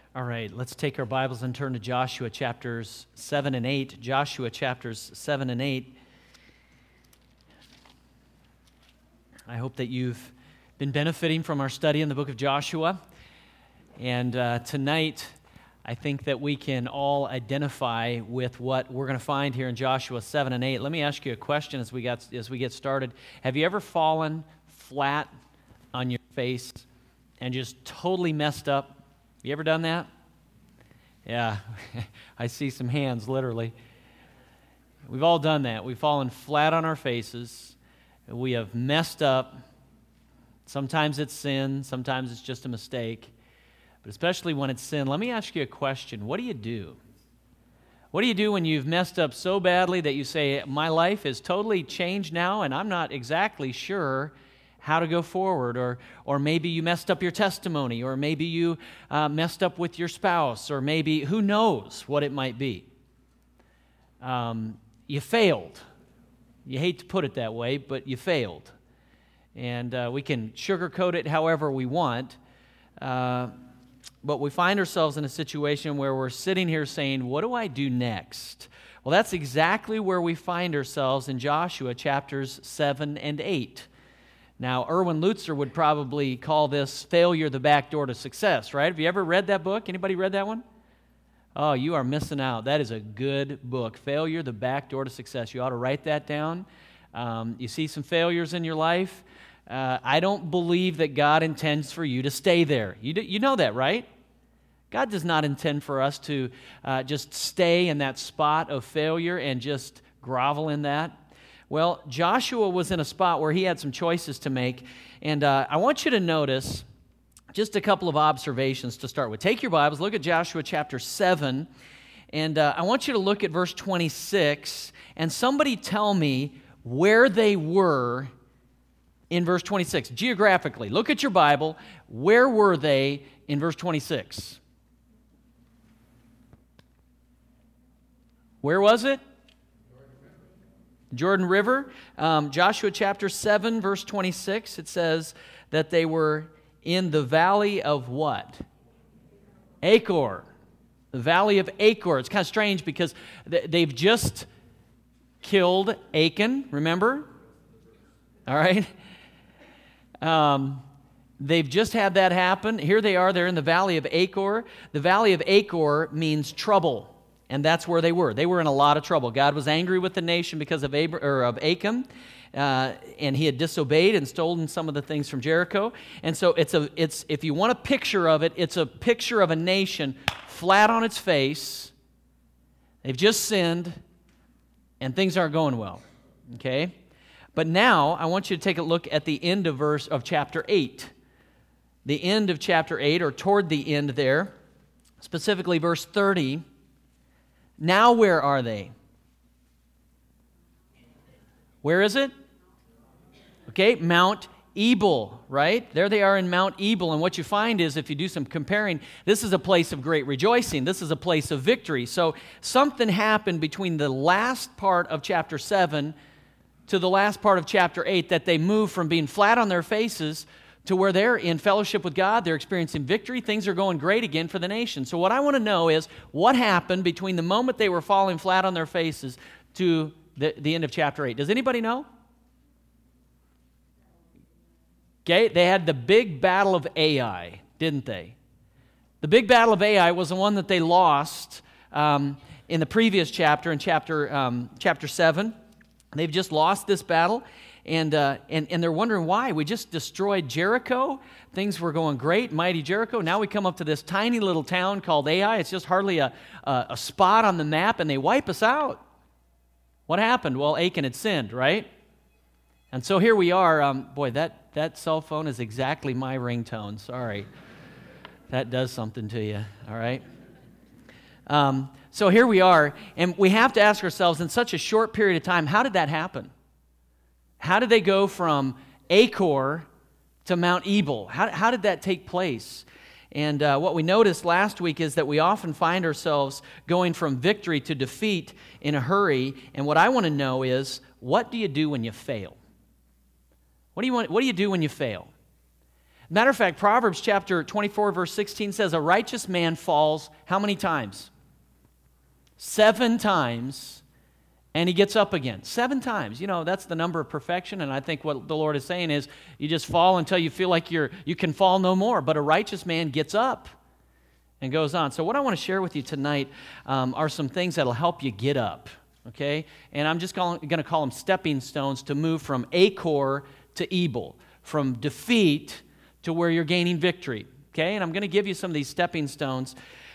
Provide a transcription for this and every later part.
All right, let's take our Bibles and turn to Joshua chapters 7 and 8. Joshua chapters 7 and 8. I hope that you've been benefiting from our study in the book of Joshua. And tonight, I think that we can all identify with what we're going to find here in Joshua 7 and 8. Let me ask you a question as we get started. Have you ever fallen flat on your face and just totally messed up? You ever done that? Yeah, I see some hands, literally. We've all done that. We've fallen flat on our faces. We have messed up. Sometimes it's sin. Sometimes it's just a mistake. But especially when it's sin, let me ask you a question. What do you do? What do you do when you've messed up so badly that you say, my life is totally changed now and I'm not exactly sure how to go forward, or maybe you messed up your testimony, or maybe you messed up with your spouse, or maybe, who knows what it might be. You failed. You hate to put it that way, but you failed. And we can sugarcoat it however we want, but we find ourselves in a situation where we're sitting here saying, what do I do next? Well, that's exactly where we find ourselves in Joshua chapters 7 and 8. Now, Erwin Lutzer would probably call this failure the back door to success, right? Have you ever read that book? Anybody read that one? Oh, you are missing out. That is a good book, Failure, the Back Door to Success. You ought to write that down. You see some failures in your life. I don't believe that God intends for you to stay there. You know that, right? God does not intend for us to just stay in that spot of failure and just grovel in that. Well, Joshua was in a spot where he had some choices to make, and I want you to notice just a couple of observations to start with. Take your Bibles, look at Joshua chapter 7, and I want you to look at verse 26, and somebody tell me where they were in verse 26. Geographically, look at your Bible. Where were they in verse 26? Where was it? Jordan River. Joshua chapter 7, verse 26, it says that they were in the valley of what? Achor. The valley of Achor. It's kind of strange because they've just killed Achan, remember? All right? They've just had that happen. Here they are, they're in the valley of Achor. The valley of Achor means trouble. And that's where they were. They were in a lot of trouble. God was angry with the nation because of Achan, and he had disobeyed and stolen some of the things from Jericho. And so it's if you want a picture of it, it's a picture of a nation flat on its face. They've just sinned, and things aren't going well. Okay? But now I want you to take a look at the end of chapter 8. The end of chapter 8, or toward the end there, specifically verse 30. Now where are they? Where is it? Okay, Mount Ebal, right? There they are in Mount Ebal, and what you find is, if you do some comparing, this is a place of great rejoicing. This is a place of victory. So something happened between the last part of chapter 7 to the last part of chapter 8 that they moved from being flat on their faces to where they're in fellowship with God, they're experiencing victory, things are going great again for the nation. So what I want to know is, what happened between the moment they were falling flat on their faces to the end of chapter 8? Does anybody know? Okay, they had the big battle of Ai, didn't they? The big battle of Ai was the one that they lost in the previous chapter, in chapter 7. They've just lost this battle. And they're wondering why. We just destroyed Jericho. Things were going great, mighty Jericho. Now we come up to this tiny little town called Ai. It's just hardly a spot on the map, and they wipe us out. What happened? Well, Achan had sinned, right? And so here we are. Boy, that cell phone is exactly my ringtone. Sorry. That does something to you, all right? So here we are, and we have to ask ourselves, in such a short period of time, how did that happen? How did they go from Achor to Mount Ebal? How did that take place? And what we noticed last week is that we often find ourselves going from victory to defeat in a hurry. And what I want to know is, what do you do when you fail? What do you do when you fail? Matter of fact, Proverbs chapter 24, verse 16 says, a righteous man falls how many times? 7 times, and he gets up again. 7 times. You know, that's the number of perfection, and I think what the Lord is saying is you just fall until you feel like you can fall no more. But a righteous man gets up and goes on. So what I want to share with you tonight are some things that will help you get up, okay? And I'm just going to call them stepping stones to move from Achor to Ebal, from defeat to where you're gaining victory, okay? And I'm going to give you some of these stepping stones.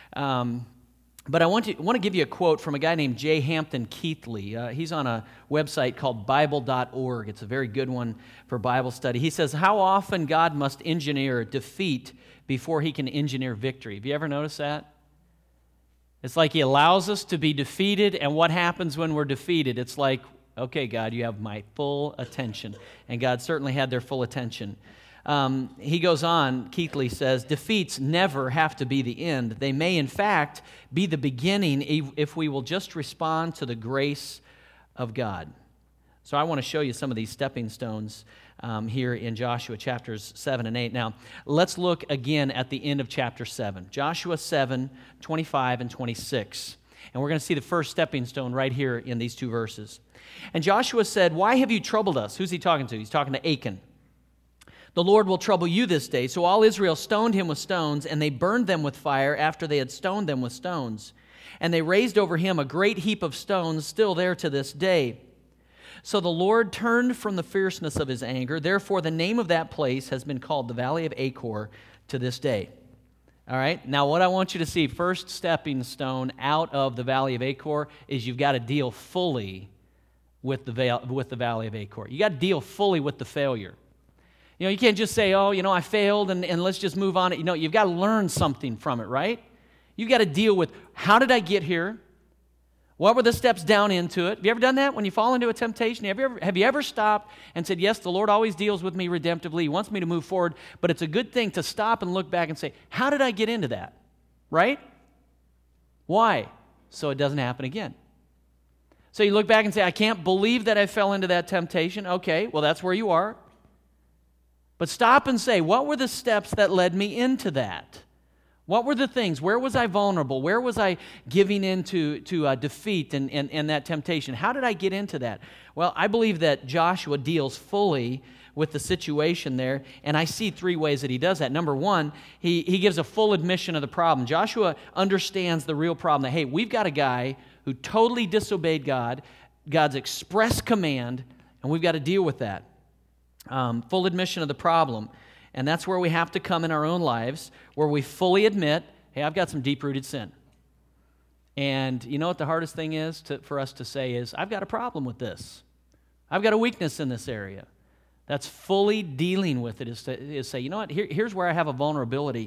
But I want to give you a quote from a guy named J. Hampton Keathley. He's on a website called Bible.org. It's a very good one for Bible study. He says, how often God must engineer defeat before he can engineer victory. Have you ever noticed that? It's like he allows us to be defeated, and what happens when we're defeated? It's like, okay, God, you have my full attention. And God certainly had their full attention. He goes on, Keathley says, defeats never have to be the end. They may, in fact, be the beginning if we will just respond to the grace of God. So I want to show you some of these stepping stones here in Joshua chapters 7 and 8. Now, let's look again at the end of chapter 7. Joshua 7, 25 and 26. And we're going to see the first stepping stone right here in these 2 verses. And Joshua said, why have you troubled us? Who's he talking to? He's talking to Achan. The Lord will trouble you this day. So all Israel stoned him with stones, and they burned them with fire after they had stoned them with stones. And they raised over him a great heap of stones, still there to this day. So the Lord turned from the fierceness of his anger. Therefore, the name of that place has been called the Valley of Achor to this day. All right? Now, what I want you to see, first stepping stone out of the Valley of Achor is you've got to deal fully with the Valley of Achor. You got to deal fully with the failure. You know, you can't just say, oh, you know, I failed and let's just move on. You know, you've got to learn something from it, right? You've got to deal with, how did I get here? What were the steps down into it? Have you ever done that when you fall into a temptation? Have you ever stopped and said, yes, the Lord always deals with me redemptively. He wants me to move forward, but it's a good thing to stop and look back and say, how did I get into that? Right? Why? So it doesn't happen again. So you look back and say, I can't believe that I fell into that temptation. Okay, well, that's where you are. But stop and say, what were the steps that led me into that? What were the things? Where was I vulnerable? Where was I giving in to defeat and that temptation? How did I get into that? Well, I believe that Joshua deals fully with the situation there, and I see 3 ways that he does that. Number 1, he gives a full admission of the problem. Joshua understands the real problem, that, hey, we've got a guy who totally disobeyed God's express command, and we've got to deal with that. Full admission of the problem. And that's where we have to come in our own lives, where we fully admit, hey, I've got some deep-rooted sin. And you know what the hardest thing is for us to say is, I've got a problem with this. I've got a weakness in this area. That's fully dealing with it, is to say, you know what, here's where I have a vulnerability.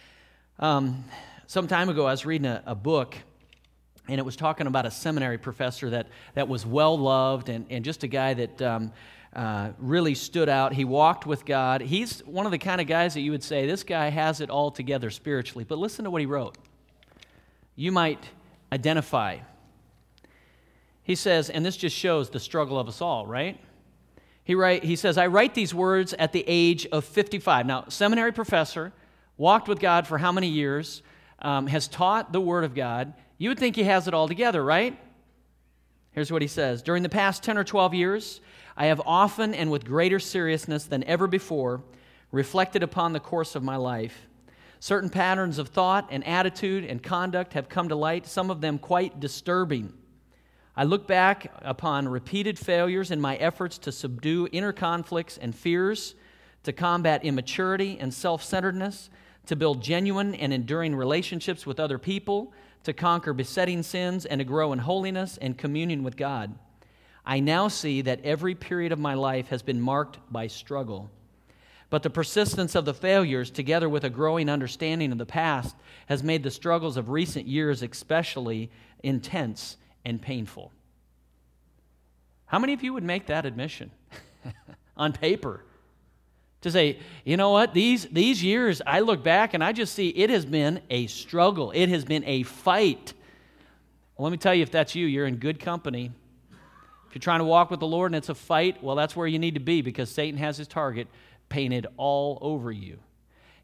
Some time ago, I was reading a book, and it was talking about a seminary professor that was well-loved and just a guy that really stood out. He walked with God. He's one of the kind of guys that you would say, this guy has it all together spiritually. But listen to what he wrote. You might identify. He says, and this just shows the struggle of us all, right? He says, I write these words at the age of 55. Now, seminary professor, walked with God for how many years, has taught the Word of God. You would think he has it all together, right? Here's what he says. During the past 10 or 12 years, I have often and with greater seriousness than ever before reflected upon the course of my life. Certain patterns of thought and attitude and conduct have come to light, some of them quite disturbing. I look back upon repeated failures in my efforts to subdue inner conflicts and fears, to combat immaturity and self-centeredness, to build genuine and enduring relationships with other people, to conquer besetting sins, and to grow in holiness and communion with God. I now see that every period of my life has been marked by struggle. But the persistence of the failures, together with a growing understanding of the past, has made the struggles of recent years especially intense and painful. How many of you would make that admission on paper? To say, you know what, these years, I look back and I just see it has been a struggle. It has been a fight. Well, let me tell you, if that's you, you're in good company. If you're trying to walk with the Lord and it's a fight, well, that's where you need to be, because Satan has his target painted all over you.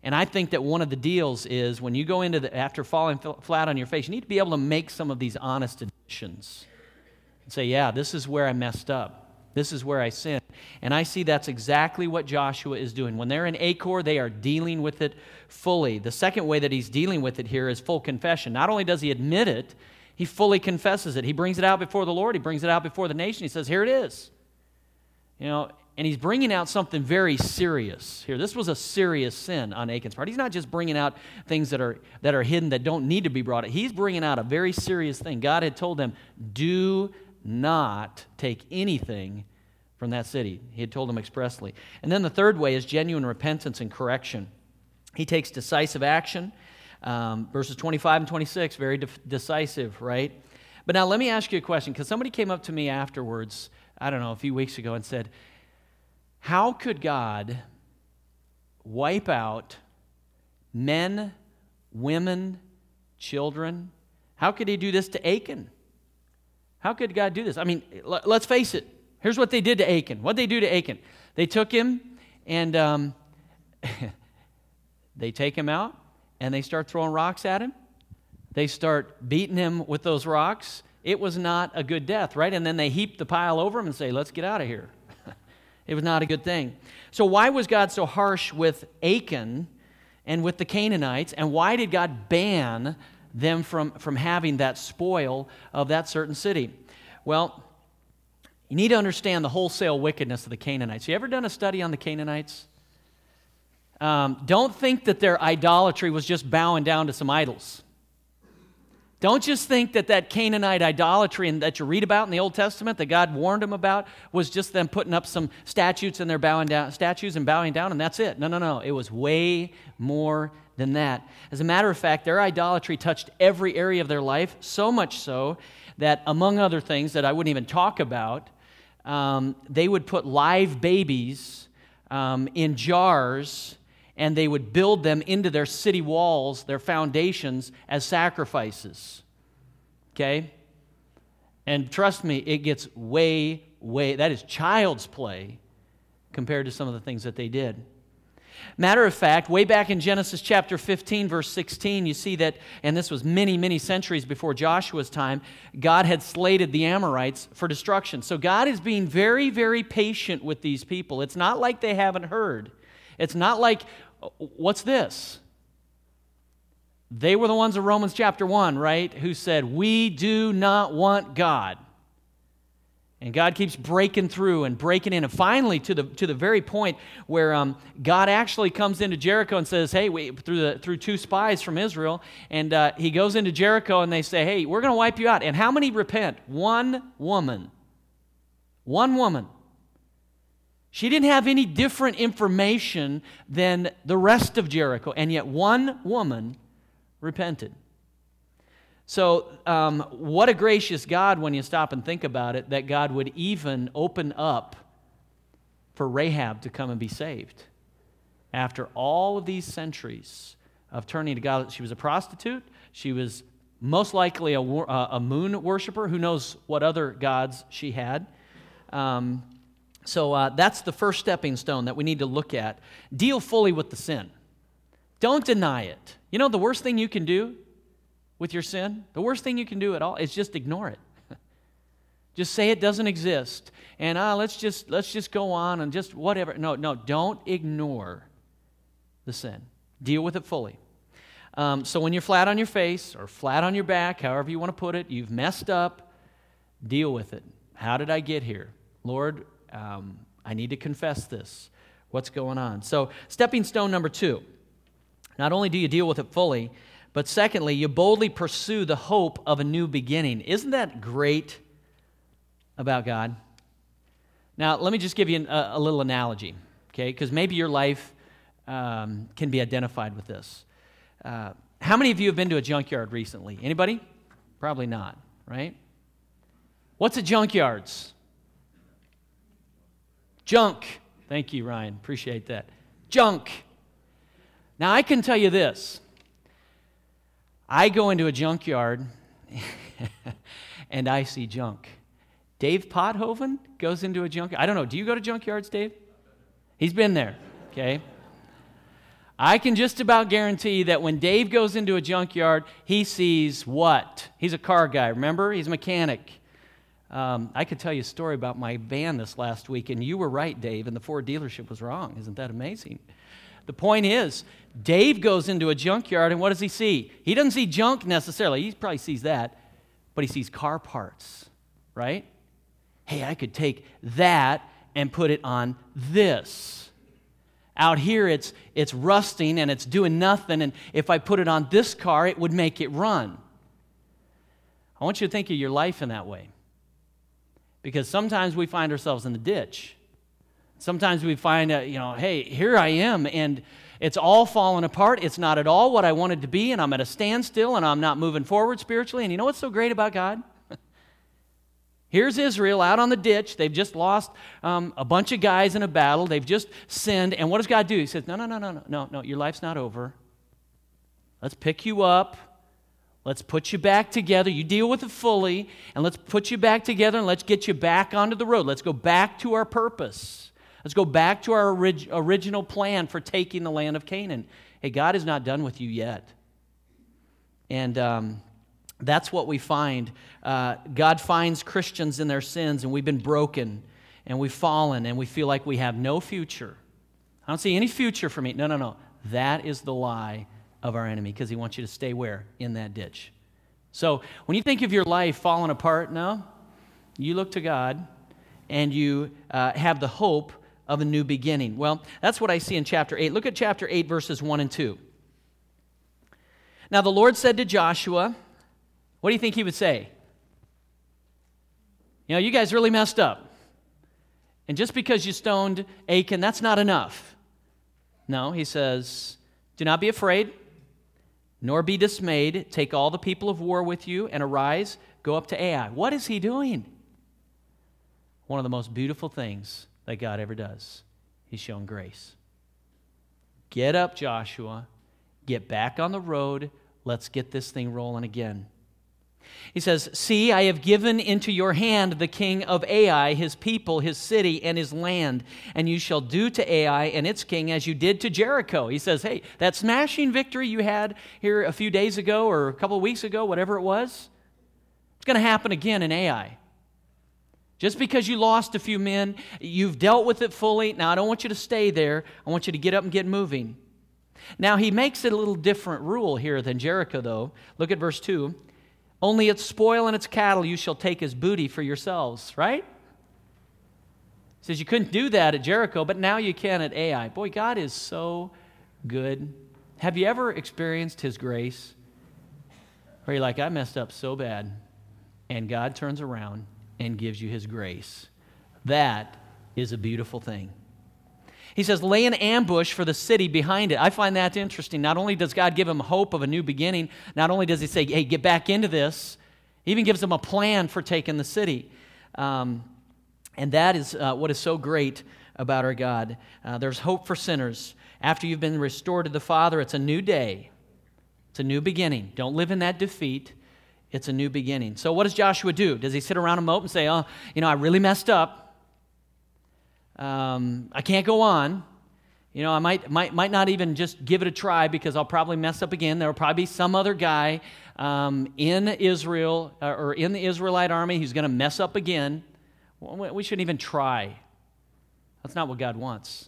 And I think that one of the deals is when you go into after falling flat on your face, you need to be able to make some of these honest admissions and say, yeah, this is where I messed up. This is where I sinned. And I see that's exactly what Joshua is doing. When they're in Achor, they are dealing with it fully. The second way that he's dealing with it here is full confession. Not only does he admit it, he fully confesses it. He brings it out before the Lord. He brings it out before the nation. He says, here it is. And he's bringing out something very serious here. This was a serious sin on Achan's part. He's not just bringing out things that are hidden that don't need to be brought out. He's bringing out a very serious thing. God had told them, do not take anything from that city. He had told them expressly. And then the third way is genuine repentance and correction. He takes decisive action. Verses 25 and 26, very decisive, right? But now let me ask you a question, because somebody came up to me afterwards, I don't know, a few weeks ago and said, how could God wipe out men, women, children? How could he do this to Achan? How could God do this? I mean, let's face it. Here's what they did to Achan. What did they do to Achan? They took him and they take him out and they start throwing rocks at him. They start beating him with those rocks. It was not a good death, right? And then they heap the pile over him and say, let's get out of here. It was not a good thing. So why was God so harsh with Achan and with the Canaanites? And why did God ban them from having that spoil of that certain city? Well, you need to understand the wholesale wickedness of the Canaanites. You ever done a study on the Canaanites? Don't think that their idolatry was just bowing down to some idols. Don't just think that Canaanite idolatry and that you read about in the Old Testament that God warned them about was just them putting up some statues and they're bowing down, and that's it. No. It was way more than that. As a matter of fact, their idolatry touched every area of their life, so much so that, among other things that I wouldn't even talk about, they would put live babies in jars, and they would build them into their city walls, their foundations, as sacrifices. Okay? And trust me, it gets way, that is child's play compared to some of the things that they did. Matter of fact, way back in Genesis chapter 15, verse 16, you see that, and this was many, many centuries before Joshua's time, God had slated the Amorites for destruction. So God is being very, very patient with these people. It's not like they haven't heard. It's not like, what's this? They were the ones in Romans chapter 1, right, who said, we do not want God. And God keeps breaking through and breaking in. And finally, to the very point where God actually comes into Jericho and says, hey, through two spies from Israel, and he goes into Jericho and they say, hey, we're going to wipe you out. And how many repent? One woman. One woman. She didn't have any different information than the rest of Jericho, and yet one woman repented. So what a gracious God, when you stop and think about it, that God would even open up for Rahab to come and be saved. After all of these centuries of turning to God, she was a prostitute. She was most likely a moon worshiper. Who knows what other gods she had. So that's the first stepping stone that we need to look at. Deal fully with the sin. Don't deny it. You know the worst thing you can do with your sin? The worst thing you can do at all is just ignore it. Just say it doesn't exist. And let's just go on and just whatever. No, don't ignore the sin. Deal with it fully. So when you're flat on your face or flat on your back, however you want to put it, you've messed up, deal with it. How did I get here? Lord, I need to confess this. What's going on? So stepping stone number 2. Not only do you deal with it fully, but secondly, you boldly pursue the hope of a new beginning. Isn't that great about God? Now, let me just give you a little analogy, okay? Because maybe your life can be identified with this. How many of you have been to a junkyard recently? Anybody? Probably not, right? What's a junkyard's? Junk. Thank you, Ryan. Appreciate that. Junk. Now, I can tell you this. I go into a junkyard and I see junk. Dave Pothoven goes into a junkyard. I don't know. Do you go to junkyards, Dave? He's been there, okay? I can just about guarantee that when Dave goes into a junkyard, he sees what? He's a car guy, remember? He's a mechanic. I could tell you a story about my van this last week, and you were right, Dave, and the Ford dealership was wrong. Isn't that amazing? The point is, Dave goes into a junkyard, and what does he see? He doesn't see junk necessarily. He probably sees that, but he sees car parts, right? Hey, I could take that and put it on this. Out here, it's rusting, and it's doing nothing, and if I put it on this car, it would make it run. I want you to think of your life in that way. Because sometimes we find ourselves in the ditch. Sometimes we find, hey, here I am, and it's all falling apart. It's not at all what I wanted to be, and I'm at a standstill, and I'm not moving forward spiritually. And you know what's so great about God? Here's Israel out on the ditch. They've just lost a bunch of guys in a battle. They've just sinned. And what does God do? He says, no, your life's not over. Let's pick you up. Let's put you back together. You deal with it fully, and let's put you back together, and let's get you back onto the road. Let's go back to our purpose. Let's go back to our original plan for taking the land of Canaan. Hey, God is not done with you yet. And that's what we find. God finds Christians in their sins, and we've been broken, and we've fallen, and we feel like we have no future. I don't see any future for me. No. That is the lie of our enemy, because he wants you to stay where? In that ditch. So when you think of your life falling apart, no, you look to God and you have the hope of a new beginning. Well, that's what I see in chapter 8. Look at chapter 8, verses 1 and 2. Now the Lord said to Joshua, what do you think he would say? You guys really messed up. And just because you stoned Achan, that's not enough. No, he says, do not be afraid, nor be dismayed. Take all the people of war with you and arise, go up to Ai. What is he doing? One of the most beautiful things that God ever does. He's shown grace. Get up, Joshua. Get back on the road. Let's get this thing rolling again. He says, see, I have given into your hand the king of Ai, his people, his city, and his land, and you shall do to Ai and its king as you did to Jericho. He says, hey, that smashing victory you had here a few days ago or a couple of weeks ago, whatever it was, it's going to happen again in Ai. Just because you lost a few men, you've dealt with it fully. Now, I don't want you to stay there. I want you to get up and get moving. Now, he makes it a little different rule here than Jericho, though. Look at verse 2. Only its spoil and its cattle you shall take as booty for yourselves, right? He says you couldn't do that at Jericho, but now you can at Ai. Boy, God is so good. Have you ever experienced his grace? Where you're like, I messed up so bad, and God turns around and gives you his grace. That is a beautiful thing. He says, lay an ambush for the city behind it. I find that interesting. Not only does God give him hope of a new beginning, not only does he say, hey, get back into this, he even gives them a plan for taking the city. And that is what is so great about our God. There's hope for sinners. After you've been restored to the Father, it's a new day. It's a new beginning. Don't live in that defeat. It's a new beginning. So what does Joshua do? Does he sit around and mope and say, I really messed up. I can't go on. I might not even just give it a try because I'll probably mess up again. There will probably be some other guy in Israel or in the Israelite army who's going to mess up again. We shouldn't even try. That's not what God wants.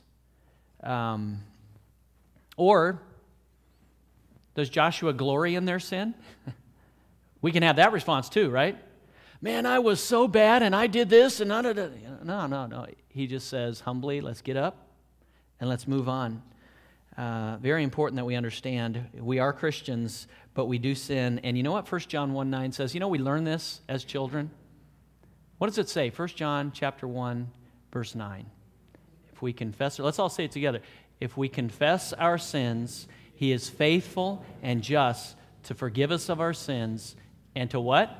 Or does Joshua glory in their sin? We can have that response too, right? Man, I was so bad and I did this and no. He just says humbly, let's get up and let's move on. Very important that we understand we are Christians, but we do sin. And you know what 1 John 1:9 says? We learn this as children. What does it say? 1 John chapter 1, verse 9. If we confess, let's all say it together. If we confess our sins, he is faithful and just to forgive us of our sins and to what?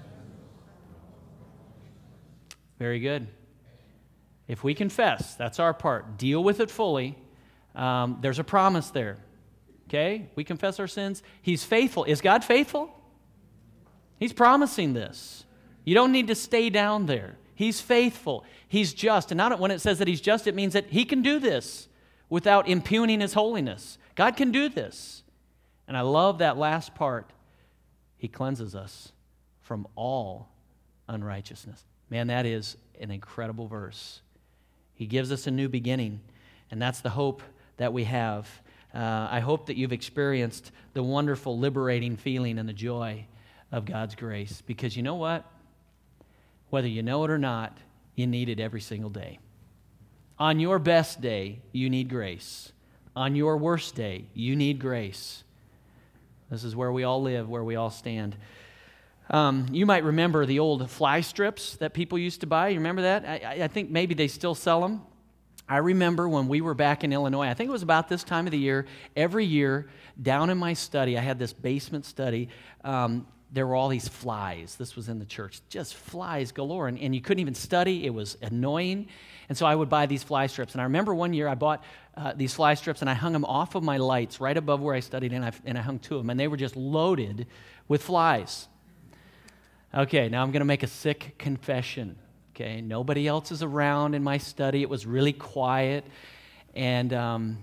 Very good. If we confess, that's our part. Deal with it fully. There's a promise there. Okay? We confess our sins. He's faithful. Is God faithful? He's promising this. You don't need to stay down there. He's faithful. He's just. And not when it says that he's just, it means that he can do this without impugning his holiness. God can do this. And I love that last part. He cleanses us from all unrighteousness. Man, that is an incredible verse. He gives us a new beginning, and that's the hope that we have. I hope that you've experienced the wonderful, liberating feeling and the joy of God's grace, because you know what? Whether you know it or not, you need it every single day. On your best day, you need grace. On your worst day, you need grace. This is where we all live, where we all stand. You might remember the old fly strips that people used to buy. You remember that? I think maybe they still sell them. I remember when we were back in Illinois, I think it was about this time of the year, every year down in my study, I had this basement study, there were all these flies. This was in the church, just flies galore, and you couldn't even study. It was annoying, and so I would buy these fly strips. And I remember one year I bought these fly strips, and I hung them off of my lights right above where I studied, and I hung two of them, and they were just loaded with flies. Okay, now I'm going to make a sick confession. Okay, nobody else is around in my study. It was really quiet, and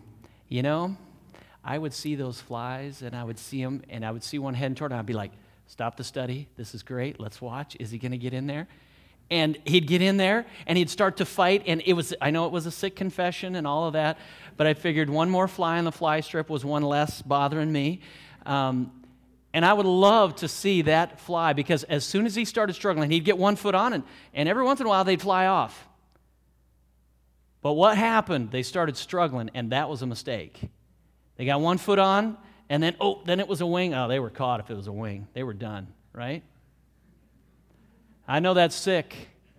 I would see those flies, and I would see them, and I would see one heading toward, and I'd be like, "Stop the study. This is great. Let's watch. Is he going to get in there?" And he'd get in there, and he'd start to fight, and I know it was a sick confession and all of that, but I figured one more fly on the fly strip was one less bothering me. And I would love to see that fly, because as soon as he started struggling, he'd get one foot on, and every once in a while they'd fly off. But what happened? They started struggling, and that was a mistake. They got one foot on, and then it was a wing. Oh, they were caught if it was a wing. They were done, right? I know that's sick.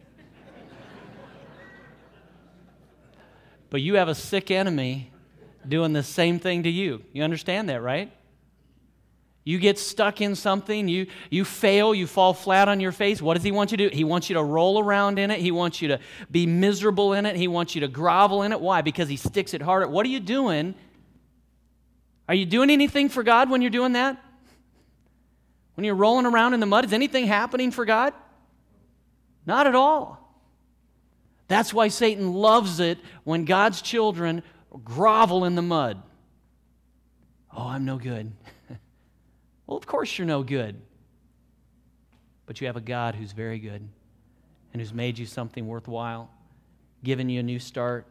But you have a sick enemy doing the same thing to you. You understand that, right? You get stuck in something, you fail, you fall flat on your face. What does he want you to do? He wants you to roll around in it. He wants you to be miserable in it. He wants you to grovel in it. Why? Because he sticks it harder. What are you doing? Are you doing anything for God when you're doing that? When you're rolling around in the mud, is anything happening for God? Not at all. That's why Satan loves it when God's children grovel in the mud. Oh, I'm no good. Well, of course you're no good. But you have a God who's very good and who's made you something worthwhile, given you a new start.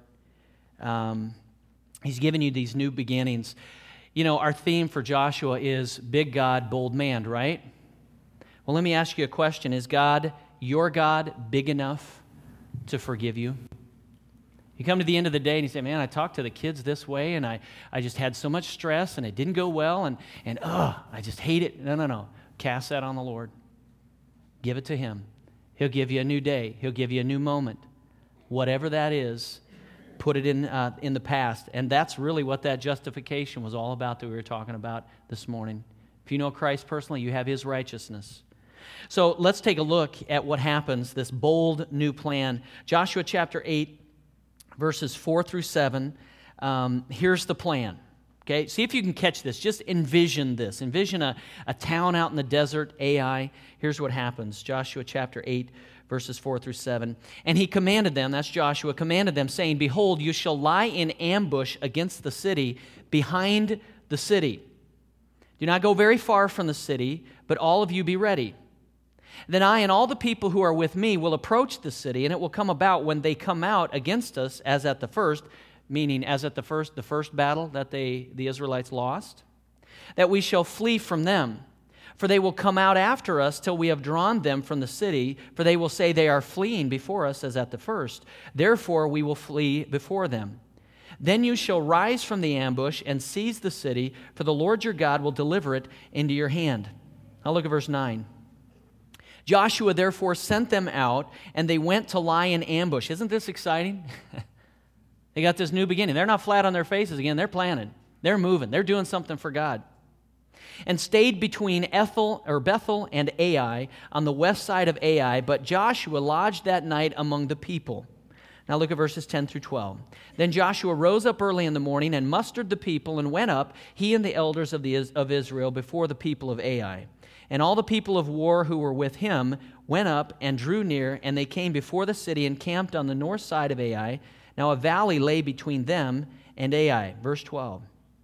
He's given you these new beginnings. You know, our theme for Joshua is big God, bold man, right? Well, let me ask you a question. Is God, your God, big enough to forgive you? You come to the end of the day and you say, "Man, I talked to the kids this way, and I just had so much stress, and it didn't go well, and I just hate it." No. Cast that on the Lord. Give it to Him. He'll give you a new day. He'll give you a new moment. Whatever that is, put it in the past. And that's really what that justification was all about that we were talking about this morning. If you know Christ personally, you have His righteousness. So let's take a look at what happens, this bold new plan. Joshua chapter 8, verses 4 through 7, here's the plan. Okay, see if you can catch this. Just envision this. Envision a town out in the desert, Ai. Here's what happens. Joshua chapter 8, verses 4 through 7. "And he commanded them," that's Joshua, commanded them, saying, "Behold, you shall lie in ambush against the city, behind the city. Do not go very far from the city, but all of you be ready. Then I and all the people who are with me will approach the city, and it will come about when they come out against us as at the first," meaning as at the first battle that the Israelites lost, "that we shall flee from them. For they will come out after us till we have drawn them from the city, for they will say they are fleeing before us as at the first. Therefore we will flee before them. Then you shall rise from the ambush and seize the city, for the Lord your God will deliver it into your hand." Now look at verse 9. "Joshua therefore sent them out, and they went to lie in ambush." Isn't this exciting? They got this new beginning. They're not flat on their faces again. They're planning. They're moving. They're doing something for God. "And stayed between Bethel and Ai on the west side of Ai, but Joshua lodged that night among the people." Now look at verses 10 through 12. "Then Joshua rose up early in the morning and mustered the people and went up, he and the elders of Israel, before the people of Ai. And all the people of war who were with him went up and drew near, and they came before the city and camped on the north side of Ai. Now a valley lay between them and Ai." Verse 12.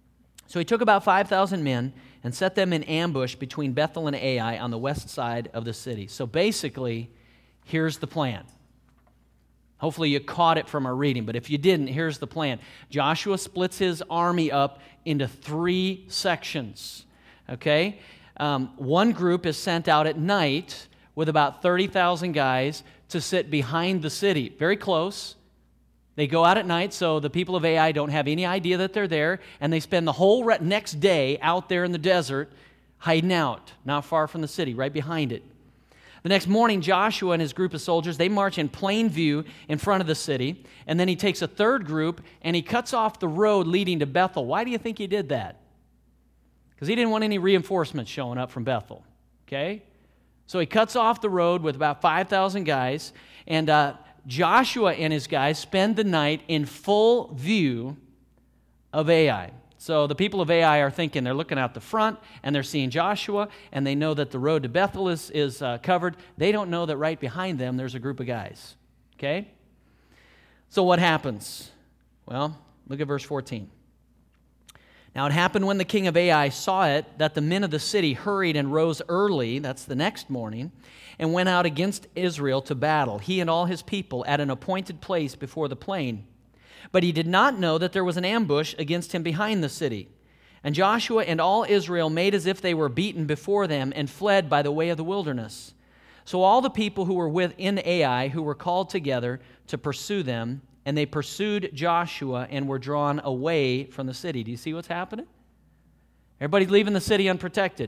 So he took about 5,000 men and set them in ambush between Bethel and Ai on the west side of the city. So basically, here's the plan. Hopefully you caught it from our reading, but if you didn't, here's the plan. Joshua splits his army up into 3 sections, okay? One group is sent out at night with about 30,000 guys to sit behind the city, very close. They go out at night, so the people of Ai don't have any idea that they're there, and they spend the whole next day out there in the desert hiding out, not far from the city, right behind it. The next morning, Joshua and his group of soldiers, they march in plain view in front of the city, and then he takes a third group, and he cuts off the road leading to Bethel. Why do you think he did that? Because he didn't want any reinforcements showing up from Bethel, okay? So he cuts off the road with about 5,000 guys, and Joshua and his guys spend the night in full view of Ai. So the people of Ai are thinking, they're looking out the front, and they're seeing Joshua, and they know that the road to Bethel is covered. They don't know that right behind them there's a group of guys, okay? So what happens? Well, look at verse 14. Now it happened when the king of Ai saw it that the men of the city hurried and rose early, that's the next morning, and went out against Israel to battle, he and all his people, at an appointed place before the plain. But he did not know that there was an ambush against him behind the city. And Joshua and all Israel made as if they were beaten before them and fled by the way of the wilderness. So all the people who were within Ai, who were called together to pursue them, and they pursued Joshua and were drawn away from the city. Do you see what's happening? Everybody's leaving the city unprotected.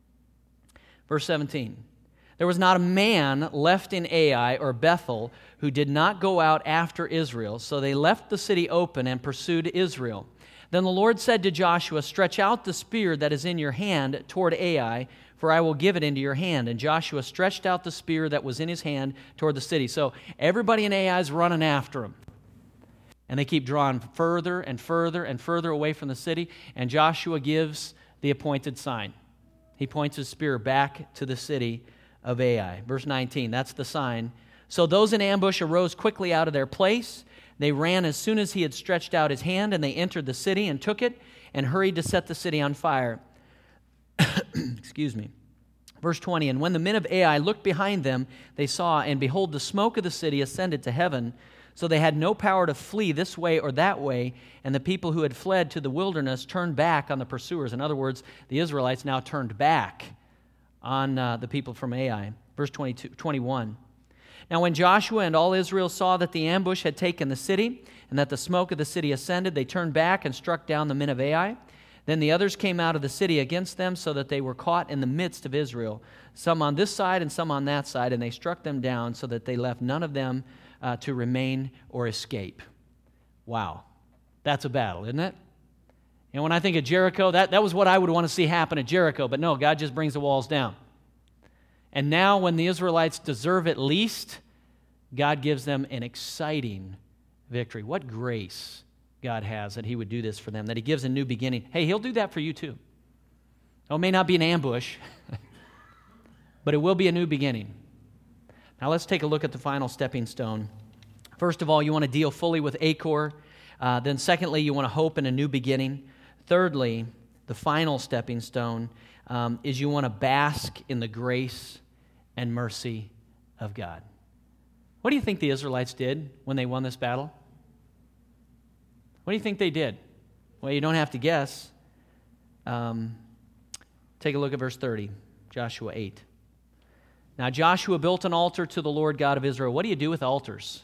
Verse 17. There was not a man left in Ai or Bethel who did not go out after Israel, so they left the city open and pursued Israel. Then the Lord said to Joshua, "Stretch out the spear that is in your hand toward Ai, for I will give it into your hand." And Joshua stretched out the spear that was in his hand toward the city. So everybody in Ai is running after him. And they keep drawing further and further and further away from the city, and Joshua gives the appointed sign. He points his spear back to the city of Ai. Verse 19, that's the sign. So those in ambush arose quickly out of their place. They ran as soon as he had stretched out his hand, and they entered the city and took it and hurried to set the city on fire. Excuse me. Verse 20, and when the men of Ai looked behind them, they saw, and behold, the smoke of the city ascended to heaven. So they had no power to flee this way or that way, and the people who had fled to the wilderness turned back on the pursuers. In other words, the Israelites now turned back on the people from Ai. Verse 21. Now when Joshua and all Israel saw that the ambush had taken the city, and that the smoke of the city ascended, they turned back and struck down the men of Ai. Then the others came out of the city against them, so that they were caught in the midst of Israel, some on this side and some on that side, and they struck them down, so that they left none of them to remain or escape. Wow. That's a battle, isn't it? And when I think of Jericho, that was what I would want to see happen at Jericho. But no, God just brings the walls down. And now when the Israelites deserve it least, God gives them an exciting victory. What grace God has that he would do this for them, that he gives a new beginning. Hey, he'll do that for you too. Oh, it may not be an ambush, but it will be a new beginning. Now let's take a look at the final stepping stone. First of all, you want to deal fully with Achor. Then secondly, you want to hope in a new beginning. Thirdly, the final stepping stone is you want to bask in the grace and mercy of God. What do you think the Israelites did when they won this battle? What do you think they did? Well, you don't have to guess. Take a look at verse 30, Joshua 8. Now Joshua built an altar to the Lord God of Israel. What do you do with altars?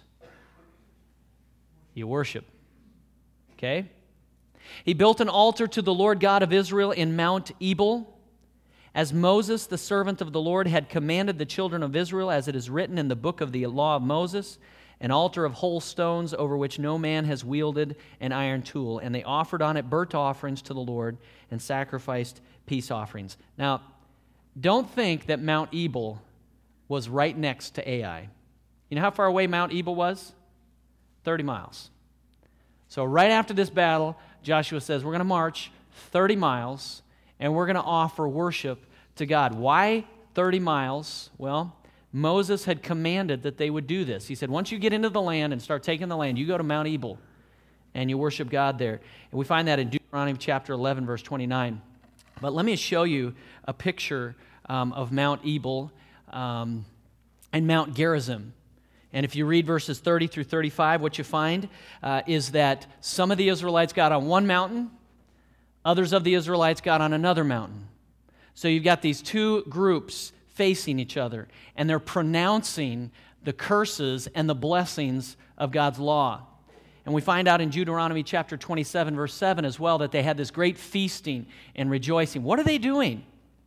You worship. Okay? He built an altar to the Lord God of Israel in Mount Ebal, as Moses, the servant of the Lord, had commanded the children of Israel, as it is written in the book of the law of Moses, an altar of whole stones over which no man has wielded an iron tool. And they offered on it burnt offerings to the Lord and sacrificed peace offerings. Now, don't think that Mount Ebal was right next to Ai. You know how far away Mount Ebal was? 30 miles. So right after this battle, Joshua says, we're going to march 30 miles, and we're going to offer worship to God. Why 30 miles? Well, Moses had commanded that they would do this. He said, once you get into the land and start taking the land, you go to Mount Ebal, and you worship God there. And we find that in Deuteronomy chapter 11, verse 29. But let me show you a picture of Mount Ebal and Mount Gerizim. And if you read verses 30 through 35, what you find is that some of the Israelites got on one mountain, others of the Israelites got on another mountain. So you've got these two groups facing each other, and they're pronouncing the curses and the blessings of God's law. And we find out in Deuteronomy chapter 27, verse 7 as well, that they had this great feasting and rejoicing. What are they doing?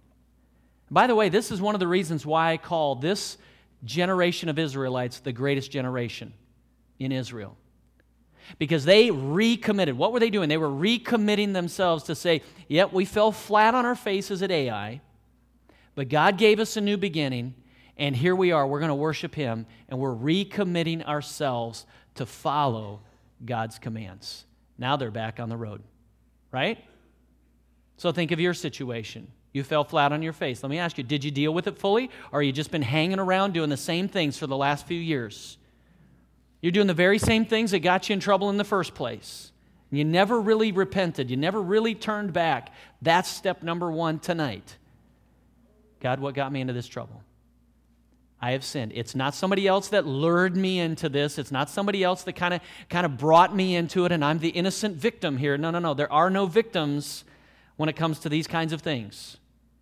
By the way, this is one of the reasons why I call this generation of Israelites the greatest generation in Israel. Because they recommitted. What were they doing? They were recommitting themselves to say, yep, we fell flat on our faces at Ai, but God gave us a new beginning, and here we are. We're going to worship Him, and we're recommitting ourselves to follow God's commands. Now they're back on the road, right? So think of your situation. You fell flat on your face. Let me ask you, did you deal with it fully, or have you just been hanging around doing the same things for the last few years? You're doing the very same things that got you in trouble in the first place. You never really repented. You never really turned back. That's step number one tonight. God, what got me into this trouble? I have sinned. It's not somebody else that lured me into this. It's not somebody else that kind of brought me into it, and I'm the innocent victim here. No. There are no victims when it comes to these kinds of things.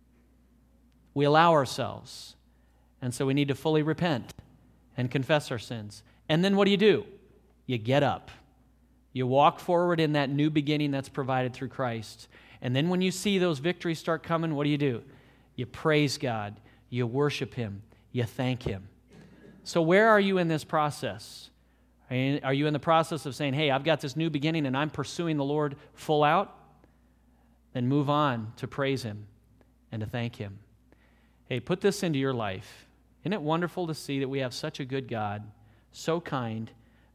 We allow ourselves. And so we need to fully repent and confess our sins. And then what do? You get up. You walk forward in that new beginning that's provided through Christ. And then when you see those victories start coming, what do? You praise God. You worship Him. You thank Him. So where are you in this process? Are you in the process of saying, hey, I've got this new beginning and I'm pursuing the Lord full out? Then move on to praise Him and to thank Him. Hey, put this into your life. Isn't it wonderful to see that we have such a good God, so kind,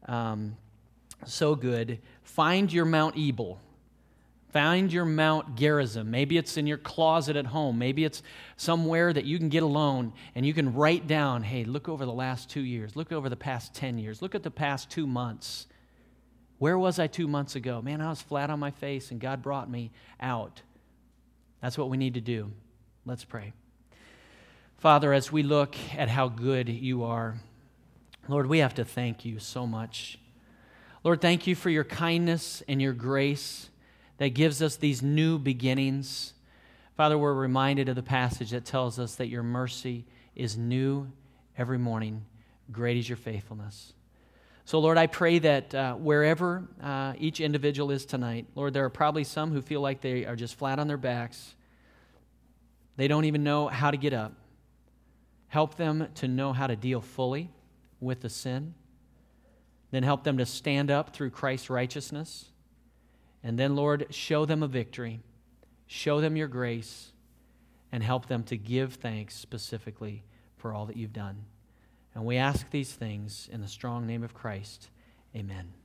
so good? Find your Mount Ebal. Find your Mount Gerizim. Maybe it's in your closet at home. Maybe it's somewhere that you can get alone and you can write down, hey, look over the last 2 years. Look over the past 10 years. Look at the past 2 months. Where was I 2 months ago? Man, I was flat on my face and God brought me out. That's what we need to do. Let's pray. Father, as we look at how good You are, Lord, we have to thank You so much. Lord, thank You for Your kindness and Your grace that gives us these new beginnings. Father, we're reminded of the passage that tells us that Your mercy is new every morning. Great is Your faithfulness. So, Lord, I pray that wherever each individual is tonight, Lord, there are probably some who feel like they are just flat on their backs. They don't even know how to get up. Help them to know how to deal fully with the sin. Then help them to stand up through Christ's righteousness. And then, Lord, show them a victory. Show them Your grace. And help them to give thanks specifically for all that You've done. And we ask these things in the strong name of Christ. Amen.